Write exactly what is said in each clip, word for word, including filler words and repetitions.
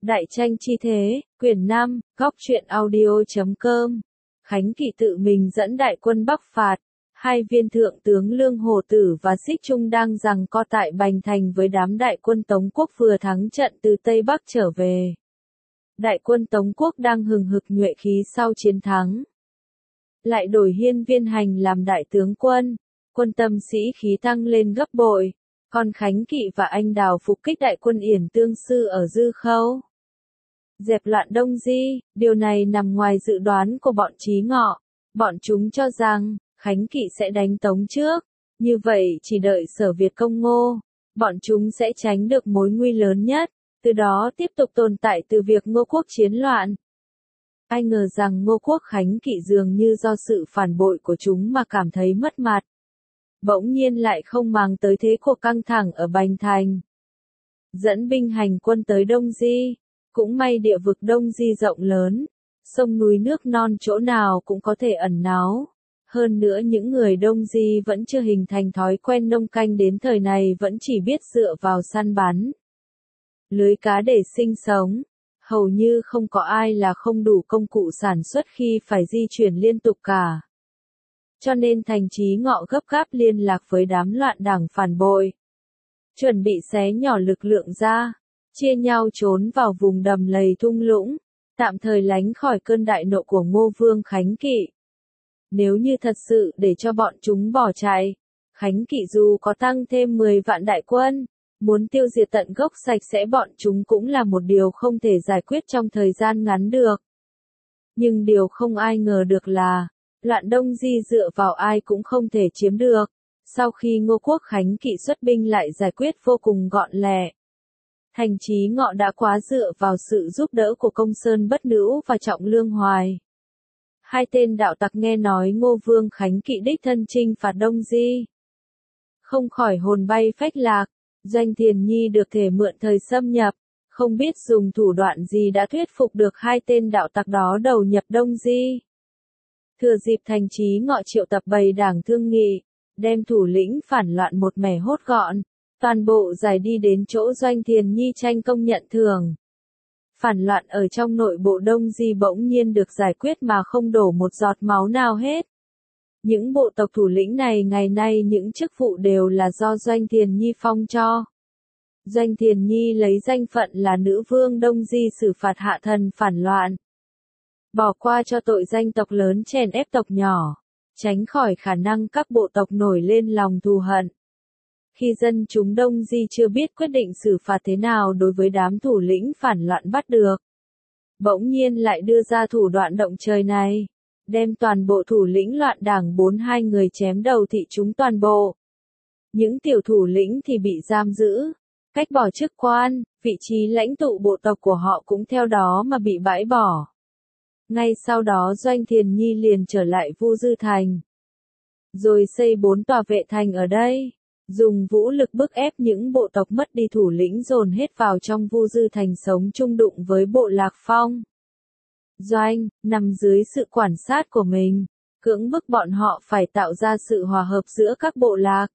Đại tranh chi thế, quyển năm, góc truyện audio.com. Khánh Kỵ tự mình dẫn đại quân bắc phạt. Hai viên thượng tướng Lương Hổ Tử và Xích Trung đang giằng co tại Bành Thành với đám đại quân Tống quốc vừa thắng trận từ Tây Bắc trở về. Đại quân Tống quốc đang hừng hực nhuệ khí sau chiến thắng. Lại đổi Hiên Viên Hành làm đại tướng quân, quân tâm sĩ khí tăng lên gấp bội. Còn Khánh Kỵ và Anh Đào phục kích đại quân Yển Tương Sư ở Dư Khâu, dẹp loạn Đông Di. Điều này nằm ngoài dự đoán của bọn Trí Ngọ. Bọn chúng cho rằng Khánh Kỵ sẽ đánh Tống trước, như vậy chỉ đợi Sở Việt công Ngô, bọn chúng sẽ tránh được mối nguy lớn nhất, từ đó tiếp tục tồn tại từ việc Ngô quốc chiến loạn. Ai ngờ rằng Ngô quốc Khánh Kỵ dường như do sự phản bội của chúng mà cảm thấy mất mặt. Bỗng nhiên lại không màng tới thế cuộc căng thẳng ở Bành Thành. Dẫn binh hành quân tới Đông Di. Cũng may địa vực Đông Di rộng lớn, sông núi nước non chỗ nào cũng có thể ẩn náu. Hơn nữa những người Đông Di vẫn chưa hình thành thói quen nông canh đến thời này vẫn chỉ biết dựa vào săn bắn, lưới cá để sinh sống. Hầu như không có ai là không đủ công cụ sản xuất khi phải di chuyển liên tục cả. Cho nên Thành Trí Ngọ gấp gáp liên lạc với đám loạn đảng phản bội, chuẩn bị xé nhỏ lực lượng ra, chia nhau trốn vào vùng đầm lầy thung lũng, tạm thời lánh khỏi cơn đại nộ của Ngô Vương Khánh Kỵ. Nếu như thật sự để cho bọn chúng bỏ chạy, Khánh Kỵ dù có tăng thêm mười vạn đại quân, muốn tiêu diệt tận gốc sạch sẽ bọn chúng cũng là một điều không thể giải quyết trong thời gian ngắn được. Nhưng điều không ai ngờ được là, loạn Đông Di dựa vào ai cũng không thể chiếm được. Sau khi Ngô quốc Khánh Kỵ xuất binh lại giải quyết vô cùng gọn lẹ. Thành Trí Ngọ đã quá dựa vào sự giúp đỡ của Công Sơn Bất Nữu và Trọng Lương Hoài. Hai tên đạo tặc nghe nói Ngô Vương Khánh Kỵ đích thân chinh phạt Đông Di, không khỏi hồn bay phách lạc. Doanh Thiền Nhi được thể mượn thời xâm nhập, không biết dùng thủ đoạn gì đã thuyết phục được hai tên đạo tặc đó đầu nhập Đông Di. Thừa dịp Thành Trí Ngọ triệu tập bầy đảng thương nghị, đem thủ lĩnh phản loạn một mẻ hốt gọn, toàn bộ giải đi đến chỗ Doanh Thiền Nhi tranh công nhận thưởng. Phản loạn ở trong nội bộ Đông Di bỗng nhiên được giải quyết mà không đổ một giọt máu nào hết. Những bộ tộc thủ lĩnh này ngày nay những chức vụ đều là do Doanh Thiền Nhi phong cho. Doanh Thiền Nhi lấy danh phận là nữ vương Đông Di xử phạt hạ thần phản loạn, bỏ qua cho tội danh tộc lớn chèn ép tộc nhỏ, tránh khỏi khả năng các bộ tộc nổi lên lòng thù hận. Khi dân chúng Đông Di chưa biết quyết định xử phạt thế nào đối với đám thủ lĩnh phản loạn bắt được, bỗng nhiên lại đưa ra thủ đoạn động trời này, đem toàn bộ thủ lĩnh loạn đảng bốn hai người chém đầu thị chúng toàn bộ. Những tiểu thủ lĩnh thì bị giam giữ, cách bỏ chức quan, vị trí lãnh tụ bộ tộc của họ cũng theo đó mà bị bãi bỏ. Ngay sau đó Doanh Thiền Nhi liền trở lại Vu Dư Thành, rồi xây bốn tòa vệ thành ở đây, dùng vũ lực bức ép những bộ tộc mất đi thủ lĩnh dồn hết vào trong Vu Dư Thành sống chung đụng với bộ Lạc Phong. Doanh, nằm dưới sự quản sát của mình, cưỡng bức bọn họ phải tạo ra sự hòa hợp giữa các bộ lạc.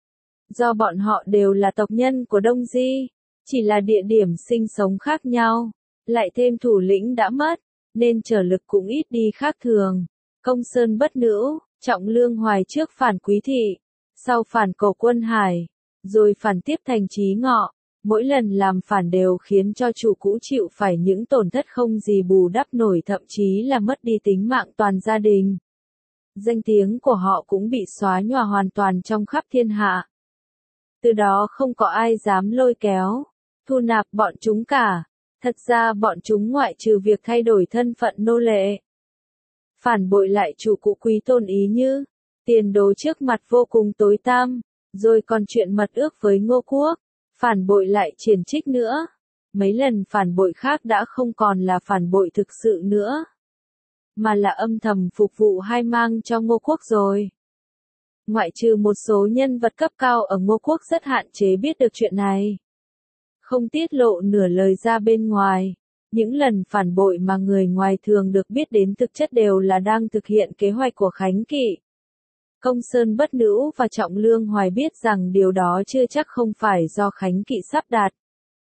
Do bọn họ đều là tộc nhân của Đông Di, chỉ là địa điểm sinh sống khác nhau, lại thêm thủ lĩnh đã mất, nên trở lực cũng ít đi khác thường. Công Sơn Bất Nữu, Trọng Lương Hoài trước phản Quý Thị, sau phản Cầu Quân Hải, rồi phản tiếp Thành Trí Ngọ, mỗi lần làm phản đều khiến cho chủ cũ chịu phải những tổn thất không gì bù đắp nổi, thậm chí là mất đi tính mạng toàn gia đình. Danh tiếng của họ cũng bị xóa nhòa hoàn toàn trong khắp thiên hạ. Từ đó không có ai dám lôi kéo, thu nạp bọn chúng cả. Thật ra bọn chúng ngoại trừ việc thay đổi thân phận nô lệ, phản bội lại chủ cũ quý tôn ý như tiền đố trước mặt vô cùng tối tăm, rồi còn chuyện mật ước với Ngô quốc, phản bội lại Triển Trích nữa. Mấy lần phản bội khác đã không còn là phản bội thực sự nữa, mà là âm thầm phục vụ hay mang cho Ngô quốc rồi. Ngoại trừ một số nhân vật cấp cao ở Ngô quốc rất hạn chế biết được chuyện này, không tiết lộ nửa lời ra bên ngoài. Những lần phản bội mà người ngoài thường được biết đến thực chất đều là đang thực hiện kế hoạch của Khánh Kỵ. Công Sơn Bất Nữu và Trọng Lương Hoài biết rằng điều đó chưa chắc không phải do Khánh Kỵ sắp đặt.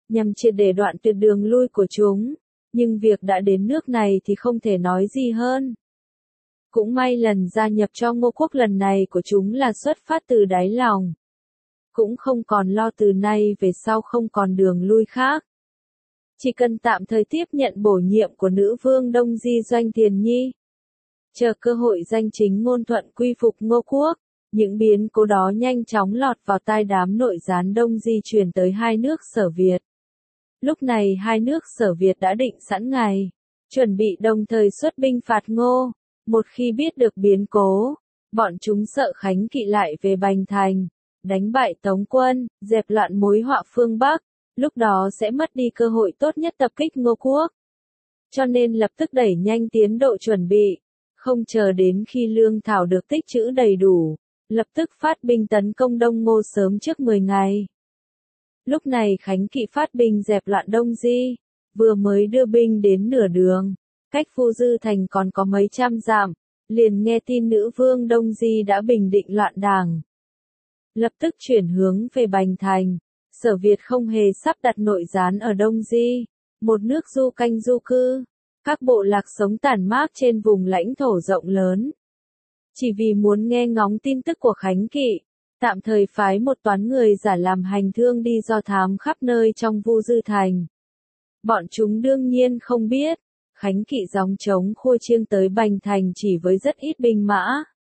nhằm triệt để đoạn tuyệt đường lui của chúng, nhưng việc đã đến nước này thì không thể nói gì hơn. Cũng may lần gia nhập cho Ngô quốc lần này của chúng là xuất phát từ đáy lòng. Cũng không còn lo từ nay về sau không còn đường lui khác. Chỉ cần tạm thời tiếp nhận bổ nhiệm của nữ vương Đông Di Doanh Tiền Nhi. Chờ cơ hội danh chính ngôn thuận quy phục Ngô quốc, những biến cố đó nhanh chóng lọt vào tai đám nội gián Đông Di truyền tới hai nước Sở Việt. Lúc này hai nước Sở Việt đã định sẵn ngày, chuẩn bị đồng thời xuất binh phạt Ngô. Một khi biết được biến cố, bọn chúng sợ Khánh Kỵ lại về Bành Thành, đánh bại Tống quân, dẹp loạn mối họa phương Bắc, lúc đó sẽ mất đi cơ hội tốt nhất tập kích Ngô quốc. Cho nên lập tức đẩy nhanh tiến độ chuẩn bị, không chờ đến khi lương thảo được tích trữ đầy đủ, lập tức phát binh tấn công Đông Ngô sớm trước mười ngày. Lúc này Khánh Kỵ phát binh dẹp loạn Đông Di, vừa mới đưa binh đến nửa đường, cách Phu Dư Thành còn có mấy trăm dặm, liền nghe tin nữ vương Đông Di đã bình định loạn đảng. Lập tức chuyển hướng về Bành Thành, Sở Việt không hề sắp đặt nội gián ở Đông Di, một nước du canh du cư, các bộ lạc sống tản mát trên vùng lãnh thổ rộng lớn. Chỉ vì muốn nghe ngóng tin tức của Khánh Kỵ, tạm thời phái một toán người giả làm hành thương đi do thám khắp nơi trong Vu Dư Thành. Bọn chúng đương nhiên không biết, Khánh Kỵ gióng trống khua chiêng tới Bành Thành chỉ với rất ít binh mã.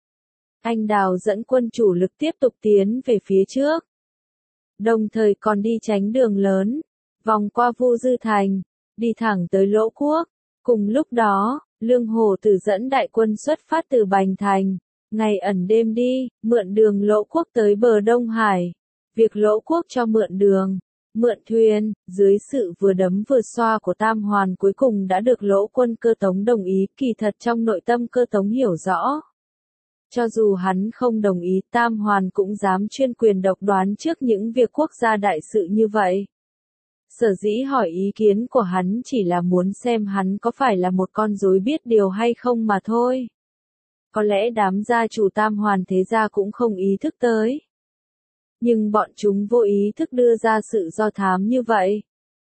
Anh Đào dẫn quân chủ lực tiếp tục tiến về phía trước. Đồng thời còn đi tránh đường lớn, vòng qua Vu Dư Thành, đi thẳng tới Lỗ Quốc. Cùng lúc đó, Lương Hổ Tử dẫn đại quân xuất phát từ Bành Thành, ngày ẩn đêm đi, mượn đường Lỗ Quốc tới bờ Đông Hải. Việc Lỗ Quốc cho mượn đường, mượn thuyền, dưới sự vừa đấm vừa xoa của Tam Hoàn cuối cùng đã được Lỗ quân Cơ Tống đồng ý. Kỳ thật trong nội tâm Cơ Tống hiểu rõ. Cho dù hắn không đồng ý, Tam Hoàn cũng dám chuyên quyền độc đoán trước những việc quốc gia đại sự như vậy. Sở dĩ hỏi ý kiến của hắn chỉ là muốn xem hắn có phải là một con rối biết điều hay không mà thôi. Có lẽ đám gia chủ Tam Hoàn thế gia cũng không ý thức tới. Nhưng bọn chúng vô ý thức đưa ra sự do thám như vậy.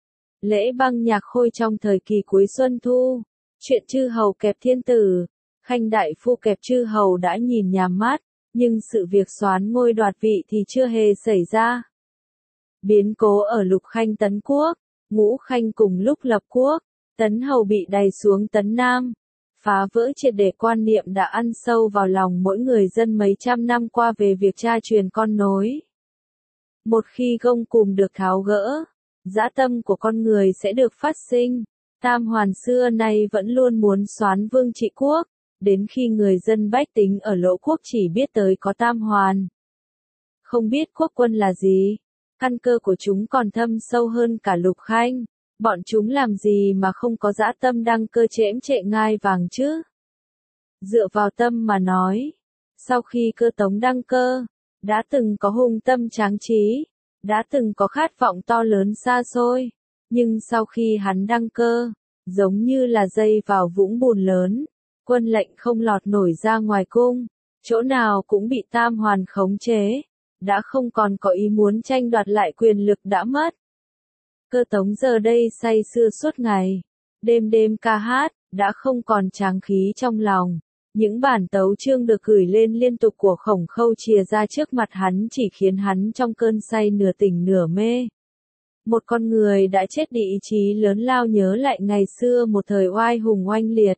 Lễ băng nhạc khôi trong thời kỳ cuối xuân thu, chuyện chư hầu kẹp thiên tử, Khanh đại phu kẹp chư hầu đã nhìn nhàm mắt, nhưng sự việc soán ngôi đoạt vị thì chưa hề xảy ra. Biến cố ở Lục Khanh tấn quốc, Ngũ Khanh cùng lúc lập quốc, Tấn hầu bị đày xuống Tấn Nam, phá vỡ triệt để quan niệm đã ăn sâu vào lòng mỗi người dân mấy trăm năm qua về việc cha truyền con nối. Một khi gông cùm được tháo gỡ, dã tâm của con người sẽ được phát sinh. Tam Hoàn xưa nay vẫn luôn muốn soán vương trị quốc, đến khi người dân bách tính ở Lỗ Quốc chỉ biết tới có Tam Hoàn. Không biết quốc quân là gì, căn cơ của chúng còn thâm sâu hơn cả Lục Khanh, bọn chúng làm gì mà không có dã tâm đăng cơ chễm trệ ngai vàng chứ? Dựa vào tâm mà nói, sau khi Cơ Tống đăng cơ, đã từng có hung tâm tráng trí, đã từng có khát vọng to lớn xa xôi, nhưng sau khi hắn đăng cơ, giống như là dây vào vũng bùn lớn, quân lệnh không lọt nổi ra ngoài cung, chỗ nào cũng bị Tam Hoàn khống chế, đã không còn có ý muốn tranh đoạt lại quyền lực đã mất. Cơ Tống giờ đây say sưa suốt ngày, đêm đêm ca hát, đã không còn tráng khí trong lòng. Những bản tấu chương được gửi lên liên tục của Khổng Khâu chìa ra trước mặt hắn chỉ khiến hắn trong cơn say nửa tỉnh nửa mê. Một con người đã chết đi ý chí lớn lao nhớ lại ngày xưa một thời oai hùng oanh liệt.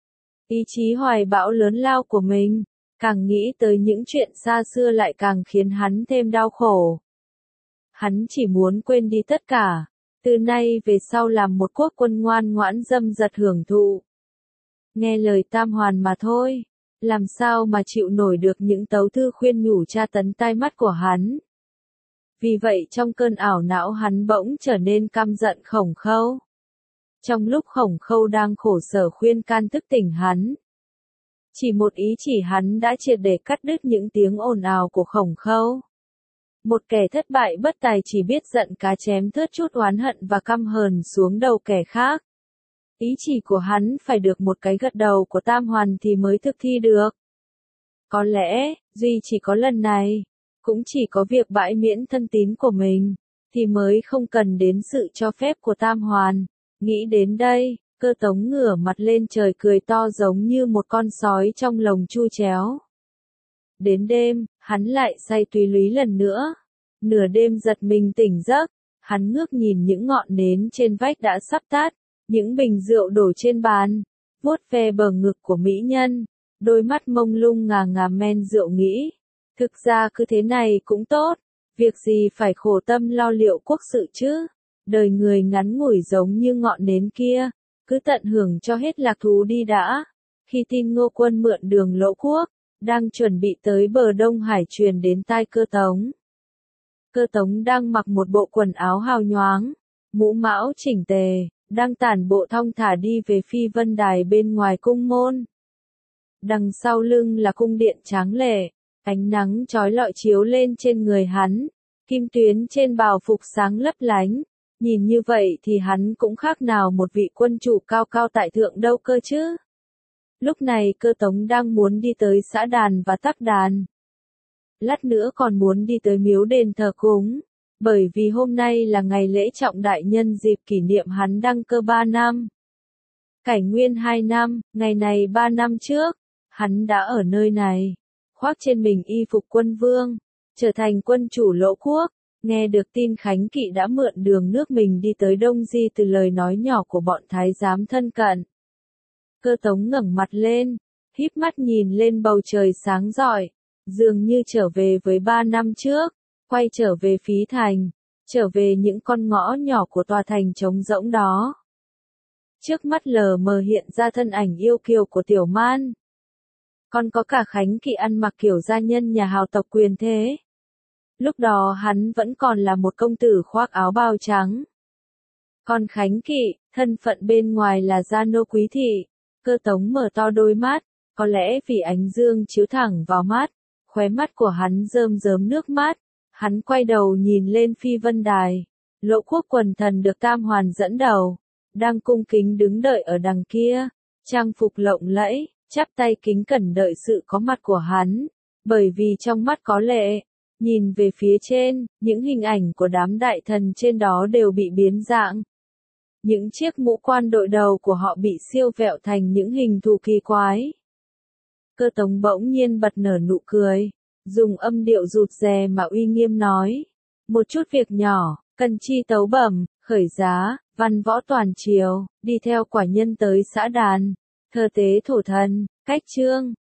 Ý chí hoài bão lớn lao của mình, càng nghĩ tới những chuyện xa xưa lại càng khiến hắn thêm đau khổ. Hắn chỉ muốn quên đi tất cả, từ nay về sau làm một quốc quân ngoan ngoãn dâm dật hưởng thụ. Nghe lời Tam Hoàn mà thôi, làm sao mà chịu nổi được những tấu thư khuyên nhủ tra tấn tai mắt của hắn. Vì vậy trong cơn ảo não hắn bỗng trở nên căm giận Khổng Khâu. Trong lúc Khổng Khâu đang khổ sở khuyên can thức tỉnh hắn, chỉ một ý chỉ hắn đã triệt để cắt đứt những tiếng ồn ào của Khổng Khâu. Một kẻ thất bại bất tài chỉ biết giận cá chém thớt chút oán hận và căm hờn xuống đầu kẻ khác. Ý chỉ của hắn phải được một cái gật đầu của Tam Hoàn thì mới thực thi được. Có lẽ, duy chỉ có lần này, cũng chỉ có việc bãi miễn thân tín của mình, thì mới không cần đến sự cho phép của Tam Hoàn. Nghĩ đến đây, Cơ Tống ngửa mặt lên trời cười to giống như một con sói trong lồng chu chéo. Đến đêm, hắn lại say tùy lý lần nữa. Nửa đêm giật mình tỉnh giấc, hắn ngước nhìn những ngọn nến trên vách đã sắp tắt, những bình rượu đổ trên bàn, vuốt ve bờ ngực của mỹ nhân, đôi mắt mông lung ngà ngà men rượu nghĩ. Thực ra cứ thế này cũng tốt, việc gì phải khổ tâm lo liệu quốc sự chứ, đời người ngắn ngủi giống như ngọn nến kia, cứ tận hưởng cho hết lạc thú đi đã. Khi tin Ngô Quân mượn đường Lỗ Quốc, đang chuẩn bị tới bờ Đông Hải truyền đến tai Cơ Tống. Cơ Tống đang mặc một bộ quần áo hào nhoáng, mũ mão chỉnh tề, đang tản bộ thong thả đi về Phi Vân Đài bên ngoài cung môn. Đằng sau lưng là cung điện tráng lệ, ánh nắng chói lọi chiếu lên trên người hắn, kim tuyến trên bào phục sáng lấp lánh, nhìn như vậy thì hắn cũng khác nào một vị quân chủ cao cao tại thượng đâu cơ chứ. Lúc này Cơ Tống đang muốn đi tới xã đàn và tắc đàn. Lát nữa còn muốn đi tới miếu đền thờ cúng, bởi vì hôm nay là ngày lễ trọng đại nhân dịp kỷ niệm hắn đăng cơ ba năm. Cảnh nguyên hai năm, ngày này ba năm trước, hắn đã ở nơi này, khoác trên mình y phục quân vương, trở thành quân chủ Lỗ Quốc. Nghe được tin Khánh Kỵ đã mượn đường nước mình đi tới Đông Di từ lời nói nhỏ của bọn thái giám thân cận. Cơ Tống ngẩng mặt lên, híp mắt nhìn lên bầu trời sáng rọi, dường như trở về với ba năm trước, quay trở về Phí Thành, trở về những con ngõ nhỏ của tòa thành trống rỗng đó. Trước mắt lờ mờ hiện ra thân ảnh yêu kiều của Tiểu Man. Còn có cả Khánh Kỵ ăn mặc kiểu gia nhân nhà hào tộc quyền thế. Lúc đó hắn vẫn còn là một công tử khoác áo bào trắng. Còn Khánh Kỵ, thân phận bên ngoài là gia nô quý thị. Cơ Tống mở to đôi mắt, có lẽ vì ánh dương chiếu thẳng vào mắt, khóe mắt của hắn rơm rớm nước mắt. Hắn quay đầu nhìn lên Phi Vân Đài, Lỗ Quốc quần thần được Tam Hoàn dẫn đầu, đang cung kính đứng đợi ở đằng kia, trang phục lộng lẫy, chắp tay kính cẩn đợi sự có mặt của hắn, bởi vì trong mắt có lệ. Nhìn về phía trên, những hình ảnh của đám đại thần trên đó đều bị biến dạng. Những chiếc mũ quan đội đầu của họ bị siêu vẹo thành những hình thù kỳ quái. Cơ Tống bỗng nhiên bật nở nụ cười, dùng âm điệu rụt rè mà uy nghiêm nói. Một chút việc nhỏ, cần chi tấu bẩm, khởi giá, văn võ toàn triều, đi theo quả nhân tới xã đàn, thờ tế thổ thần, cách trương,